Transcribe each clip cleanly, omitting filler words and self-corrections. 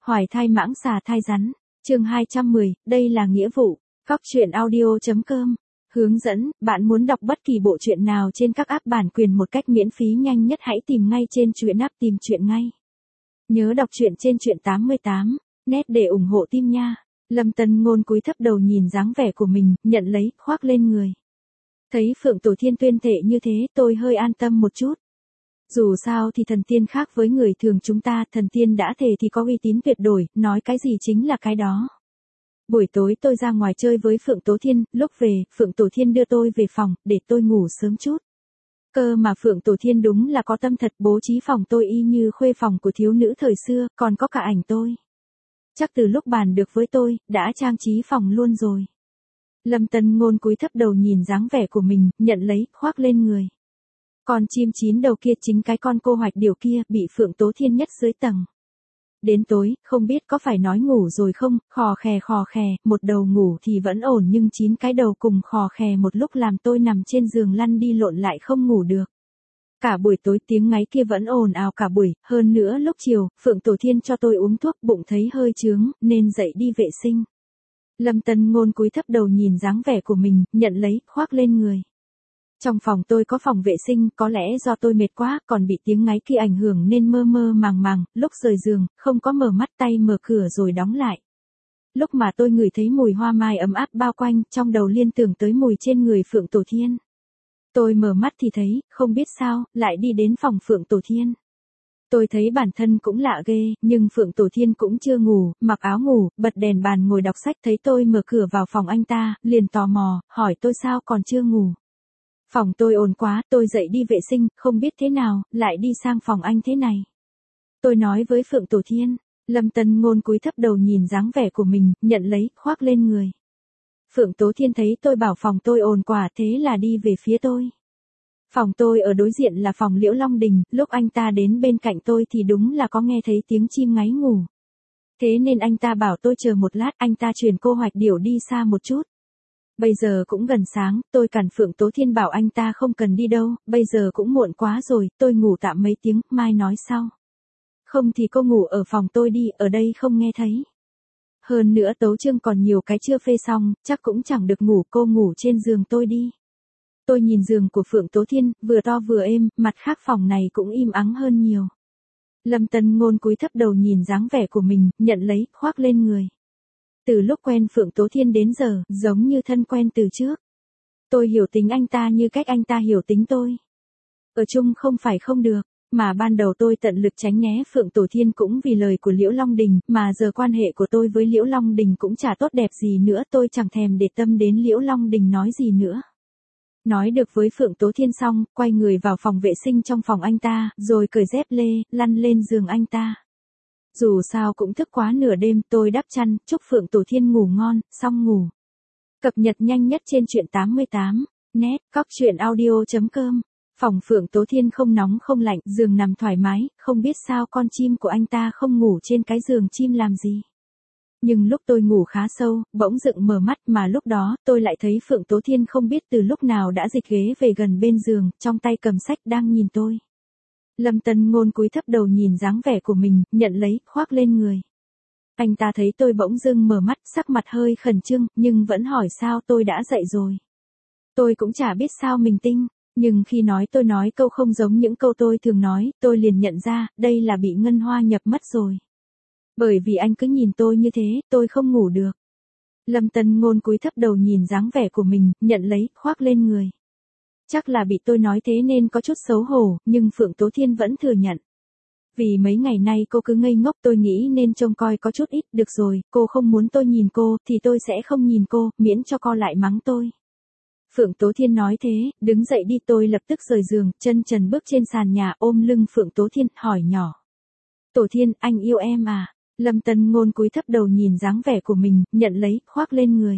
Hoài thai mãng xà thai rắn. Chương 210, đây là nghĩa vụ. Góc truyện audio.com. Hướng dẫn, bạn muốn đọc bất kỳ bộ truyện nào trên các app bản quyền một cách miễn phí nhanh nhất hãy tìm ngay trên truyện app tìm truyện ngay. Nhớ đọc truyện trên truyện 88, net để ủng hộ team nha. Lâm Tân Ngôn cúi thấp đầu nhìn dáng vẻ của mình, nhận lấy, khoác lên người. Thấy Phượng Tổ Thiên tuyên thệ như thế, tôi hơi an tâm một chút. Dù sao thì thần tiên khác với người thường chúng ta, thần tiên đã thề thì có uy tín tuyệt đối, nói cái gì chính là cái đó. Buổi tối tôi ra ngoài chơi với Phượng Tố Thiên, lúc về, Phượng Tổ Thiên đưa tôi về phòng, để tôi ngủ sớm chút. Cơ mà Phượng Tổ Thiên đúng là có tâm thật, bố trí phòng tôi y như khuê phòng của thiếu nữ thời xưa, còn có cả ảnh tôi. Chắc từ lúc bàn được với tôi, đã trang trí phòng luôn rồi. Lâm Tân Ngôn cúi thấp đầu nhìn dáng vẻ của mình, nhận lấy, khoác lên người. Con chim chín đầu kia chính cái con cô hoạch điểu kia, bị Phượng Tố Thiên nhất dưới tầng. Đến tối, không biết có phải nói ngủ rồi không, khò khè, một đầu ngủ thì vẫn ổn nhưng 9 cái đầu cùng khò khè một lúc làm tôi nằm trên giường lăn đi lộn lại không ngủ được. Cả buổi tối tiếng ngáy kia vẫn ồn ào cả buổi, hơn nữa lúc chiều, Phượng Tổ Thiên cho tôi uống thuốc bụng thấy hơi chướng, nên dậy đi vệ sinh. Lâm Tân Ngôn cúi thấp đầu nhìn dáng vẻ của mình, nhận lấy, khoác lên người. Trong phòng tôi có phòng vệ sinh, có lẽ do tôi mệt quá, còn bị tiếng ngáy kia ảnh hưởng nên mơ mơ màng, lúc rời giường, không có mở mắt tay mở cửa rồi đóng lại. Lúc mà tôi ngửi thấy mùi hoa mai ấm áp bao quanh, trong đầu liên tưởng tới mùi trên người Phượng Tổ Thiên. Tôi mở mắt thì thấy, không biết sao, lại đi đến phòng Phượng Tổ Thiên. Tôi thấy bản thân cũng lạ ghê, nhưng Phượng Tổ Thiên cũng chưa ngủ, mặc áo ngủ, bật đèn bàn ngồi đọc sách, thấy tôi mở cửa vào phòng anh ta, liền tò mò, hỏi tôi sao còn chưa ngủ. Phòng tôi ồn quá, tôi dậy đi vệ sinh, không biết thế nào, lại đi sang phòng anh thế này. Tôi nói với Phượng Tổ Thiên, Lâm Tân Ngôn cúi thấp đầu nhìn dáng vẻ của mình, nhận lấy, khoác lên người. Phượng Tố Thiên thấy tôi bảo phòng tôi ồn quá thế là đi về phía tôi. Phòng tôi ở đối diện là phòng Liễu Long Đình, lúc anh ta đến bên cạnh tôi thì đúng là có nghe thấy tiếng chim ngáy ngủ. Thế nên anh ta bảo tôi chờ một lát, anh ta chuyển cô hoạch điểu đi xa một chút. Bây giờ cũng gần sáng, tôi cản Phượng Tố Thiên bảo anh ta không cần đi đâu, bây giờ cũng muộn quá rồi, tôi ngủ tạm mấy tiếng, mai nói sau. Không thì cô ngủ ở phòng tôi đi, ở đây không nghe thấy. Hơn nữa tấu chương còn nhiều cái chưa phê xong, chắc cũng chẳng được ngủ, cô ngủ trên giường tôi đi. Tôi nhìn giường của Phượng Tố Thiên, vừa to vừa êm, mặt khác phòng này cũng im ắng hơn nhiều. Lâm Tân Ngôn cúi thấp đầu nhìn dáng vẻ của mình, nhận lấy, khoác lên người. Từ lúc quen Phượng Tố Thiên đến giờ, giống như thân quen từ trước. Tôi hiểu tính anh ta như cách anh ta hiểu tính tôi. Ở chung không phải không được, mà ban đầu tôi tận lực tránh né Phượng Tổ Thiên cũng vì lời của Liễu Long Đình, mà giờ quan hệ của tôi với Liễu Long Đình cũng chả tốt đẹp gì nữa, tôi chẳng thèm để tâm đến Liễu Long Đình nói gì nữa. Nói được với Phượng Tố Thiên xong, quay người vào phòng vệ sinh trong phòng anh ta, rồi cởi dép lê, lăn lên giường anh ta. Dù sao cũng thức quá nửa đêm, tôi đắp chăn, chúc Phượng Tổ Thiên ngủ ngon, xong ngủ. Cập nhật nhanh nhất trên truyện 88, net, góc truyện audio.com. Phòng Phượng Tố Thiên không nóng không lạnh, giường nằm thoải mái, không biết sao con chim của anh ta không ngủ trên cái giường chim làm gì. Nhưng lúc tôi ngủ khá sâu, bỗng dựng mở mắt mà lúc đó, tôi lại thấy Phượng Tố Thiên không biết từ lúc nào đã dịch ghế về gần bên giường, trong tay cầm sách đang nhìn tôi. Lâm Tân Ngôn cúi thấp đầu nhìn dáng vẻ của mình, nhận lấy, khoác lên người. Anh ta thấy tôi bỗng dưng mở mắt, sắc mặt hơi khẩn trương, nhưng vẫn hỏi sao tôi đã dậy rồi. Tôi cũng chả biết sao mình tinh, nhưng khi tôi nói câu không giống những câu tôi thường nói, tôi liền nhận ra, đây là bị ngân hoa nhập mất rồi. Bởi vì anh cứ nhìn tôi như thế, tôi không ngủ được. Lâm Tân Ngôn cúi thấp đầu nhìn dáng vẻ của mình, nhận lấy, khoác lên người. Chắc là bị tôi nói thế nên có chút xấu hổ, nhưng Phượng Tố Thiên vẫn thừa nhận. Vì mấy ngày nay cô cứ ngây ngốc, tôi nghĩ nên trông coi có chút ít, được rồi, cô không muốn tôi nhìn cô, thì tôi sẽ không nhìn cô, miễn cho cô lại mắng tôi. Phượng Tố Thiên nói thế, đứng dậy đi, tôi lập tức rời giường, chân trần bước trên sàn nhà ôm lưng Phượng Tố Thiên, hỏi nhỏ. Tổ Thiên, anh yêu em à? Lâm Tân Ngôn cúi thấp đầu nhìn dáng vẻ của mình, nhận lấy, khoác lên người.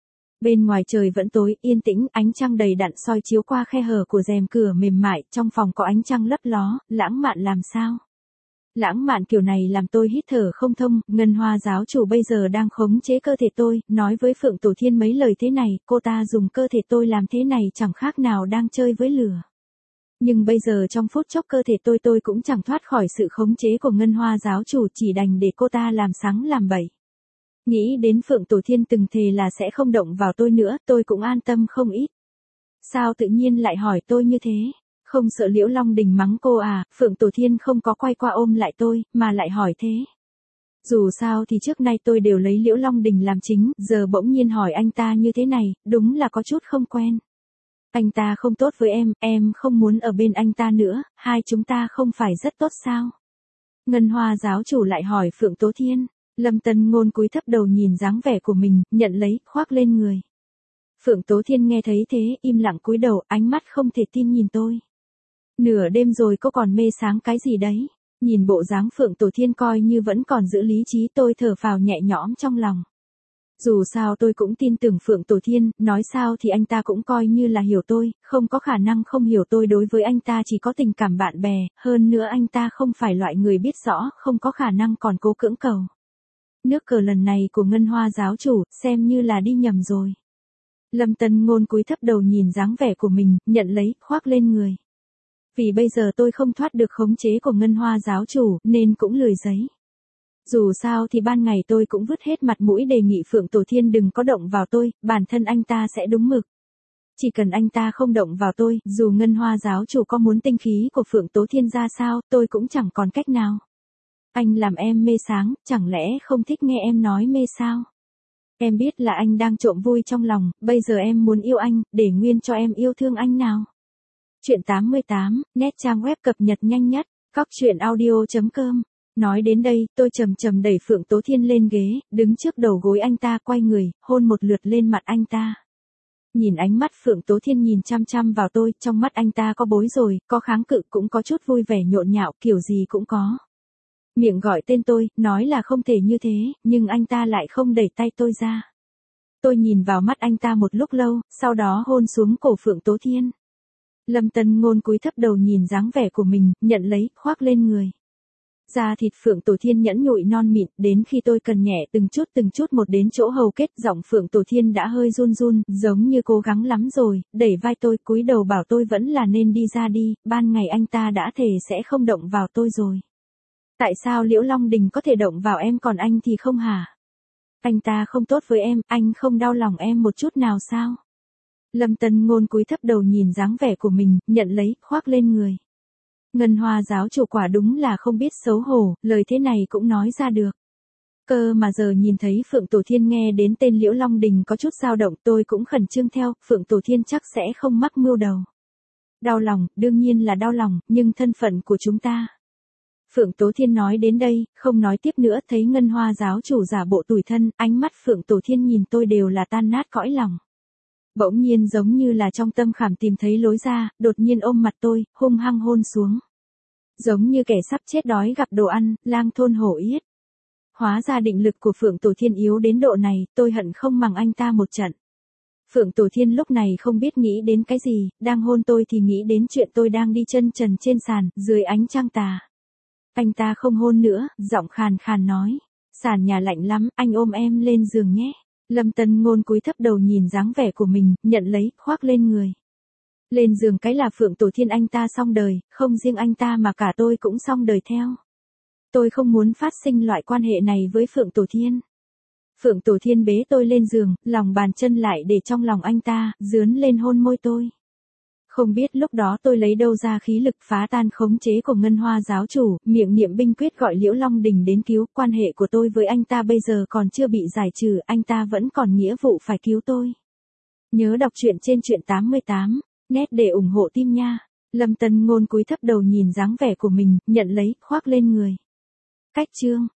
Bên ngoài trời vẫn tối, yên tĩnh, ánh trăng đầy đặn soi chiếu qua khe hở của rèm cửa mềm mại, trong phòng có ánh trăng lấp ló, lãng mạn làm sao. Lãng mạn kiểu này làm tôi hít thở không thông, Ngân Hoa giáo chủ bây giờ đang khống chế cơ thể tôi, nói với Phượng Tổ Thiên mấy lời thế này, cô ta dùng cơ thể tôi làm thế này chẳng khác nào đang chơi với lửa. Nhưng bây giờ trong phút chốc cơ thể tôi cũng chẳng thoát khỏi sự khống chế của Ngân Hoa giáo chủ, chỉ đành để cô ta làm sắng làm bậy. Nghĩ đến Phượng Tổ Thiên từng thề là sẽ không động vào tôi nữa, tôi cũng an tâm không ít. Sao tự nhiên lại hỏi tôi như thế? Không sợ Liễu Long Đình mắng cô à? Phượng Tổ Thiên không có quay qua ôm lại tôi, mà lại hỏi thế. Dù sao thì trước nay tôi đều lấy Liễu Long Đình làm chính, giờ bỗng nhiên hỏi anh ta như thế này, đúng là có chút không quen. Anh ta không tốt với em không muốn ở bên anh ta nữa, hai chúng ta không phải rất tốt sao? Ngân Hoa giáo chủ lại hỏi Phượng Tố Thiên. Lâm Tân Ngôn cúi thấp đầu nhìn dáng vẻ của mình, nhận lấy, khoác lên người. Phượng Tố Thiên nghe thấy thế, im lặng cúi đầu, ánh mắt không thể tin nhìn tôi. Nửa đêm rồi cô còn mê sáng cái gì đấy? Nhìn bộ dáng Phượng Tổ Thiên coi như vẫn còn giữ lý trí, tôi thở phào nhẹ nhõm trong lòng. Dù sao tôi cũng tin tưởng Phượng Tổ Thiên, nói sao thì anh ta cũng coi như là hiểu tôi, không có khả năng không hiểu tôi, đối với anh ta chỉ có tình cảm bạn bè, hơn nữa anh ta không phải loại người biết rõ, không có khả năng còn cố cưỡng cầu. Nước cờ lần này của Ngân Hoa giáo chủ, xem như là đi nhầm rồi. Lâm Tân Ngôn cúi thấp đầu nhìn dáng vẻ của mình, nhận lấy, khoác lên người. Vì bây giờ tôi không thoát được khống chế của Ngân Hoa giáo chủ, nên cũng lười giấy. Dù sao thì ban ngày tôi cũng vứt hết mặt mũi đề nghị Phượng Tổ Thiên đừng có động vào tôi, bản thân anh ta sẽ đúng mực. Chỉ cần anh ta không động vào tôi, dù Ngân Hoa giáo chủ có muốn tinh khí của Phượng Tố Thiên ra sao, tôi cũng chẳng còn cách nào. Anh làm em mê sáng, chẳng lẽ không thích nghe em nói mê sao? Em biết là anh đang trộm vui trong lòng, bây giờ em muốn yêu anh, để nguyên cho em yêu thương anh nào. Chuyện 88, nét trang web cập nhật nhanh nhất, coctruyện.audio.com. Nói đến đây, tôi chậm đẩy Phượng Tố Thiên lên ghế, đứng trước đầu gối anh ta, quay người, hôn một lượt lên mặt anh ta. Nhìn ánh mắt Phượng Tố Thiên nhìn chăm chăm vào tôi, trong mắt anh ta có bối rối, có kháng cự, cũng có chút vui vẻ nhộn nhạo, kiểu gì cũng có. Miệng gọi tên tôi, nói là không thể như thế, nhưng anh ta lại không đẩy tay tôi ra. Tôi nhìn vào mắt anh ta một lúc lâu, sau đó hôn xuống cổ Phượng Tố Thiên. Lâm Tân Ngôn cúi thấp đầu nhìn dáng vẻ của mình, nhận lấy, khoác lên người. Da thịt Phượng Tổ Thiên nhẵn nhụi non mịn, đến khi tôi cần nhẹ từng chút một đến chỗ hầu kết, giọng Phượng Tổ Thiên đã hơi run run, giống như cố gắng lắm rồi, đẩy vai tôi, cúi đầu bảo tôi vẫn là nên đi ra đi, ban ngày anh ta đã thề sẽ không động vào tôi rồi. Tại sao Liễu Long Đình có thể động vào em còn anh thì không hả? Anh ta không tốt với em, anh không đau lòng em một chút nào sao? Lâm Tân Ngôn cúi thấp đầu nhìn dáng vẻ của mình, nhận lấy, khoác lên người. Ngân Hoa giáo chủ quả đúng là không biết xấu hổ, lời thế này cũng nói ra được. Cơ mà giờ nhìn thấy Phượng Tổ Thiên nghe đến tên Liễu Long Đình có chút dao động, tôi cũng khẩn trương theo, Phượng Tổ Thiên chắc sẽ không mắc mưu đầu. Đau lòng, đương nhiên là đau lòng, nhưng thân phận của chúng ta. Phượng Tố Thiên nói đến đây, không nói tiếp nữa, thấy Ngân Hoa giáo chủ giả bộ tủi thân, ánh mắt Phượng Tổ Thiên nhìn tôi đều là tan nát cõi lòng. Bỗng nhiên giống như là trong tâm khảm tìm thấy lối ra, đột nhiên ôm mặt tôi, hung hăng hôn xuống. Giống như kẻ sắp chết đói gặp đồ ăn, lang thôn hổ yết. Hóa ra định lực của Phượng Tổ Thiên yếu đến độ này, tôi hận không mắng anh ta một trận. Phượng Tổ Thiên lúc này không biết nghĩ đến cái gì, đang hôn tôi thì nghĩ đến chuyện tôi đang đi chân trần trên sàn, dưới ánh trăng tà. Anh ta không hôn nữa, giọng khàn khàn nói. Sàn nhà lạnh lắm, anh ôm em lên giường nhé. Lâm Tân Ngôn cúi thấp đầu nhìn dáng vẻ của mình, nhận lấy, khoác lên người. Lên giường cái là Phượng Tổ Thiên anh ta xong đời, không riêng anh ta mà cả tôi cũng xong đời theo. Tôi không muốn phát sinh loại quan hệ này với Phượng Tổ Thiên. Phượng Tổ Thiên bế tôi lên giường, lòng bàn chân lại để trong lòng anh ta, dướn lên hôn môi tôi. Không biết lúc đó tôi lấy đâu ra khí lực phá tan khống chế của Ngân Hoa giáo chủ, miệng niệm binh quyết gọi Liễu Long Đình đến cứu, quan hệ của tôi với anh ta bây giờ còn chưa bị giải trừ, anh ta vẫn còn nghĩa vụ phải cứu tôi. Nhớ đọc truyện trên truyện 88, net để ủng hộ team nha. Lâm Tân Ngôn cúi thấp đầu nhìn dáng vẻ của mình, nhận lấy, khoác lên người. Cách chương.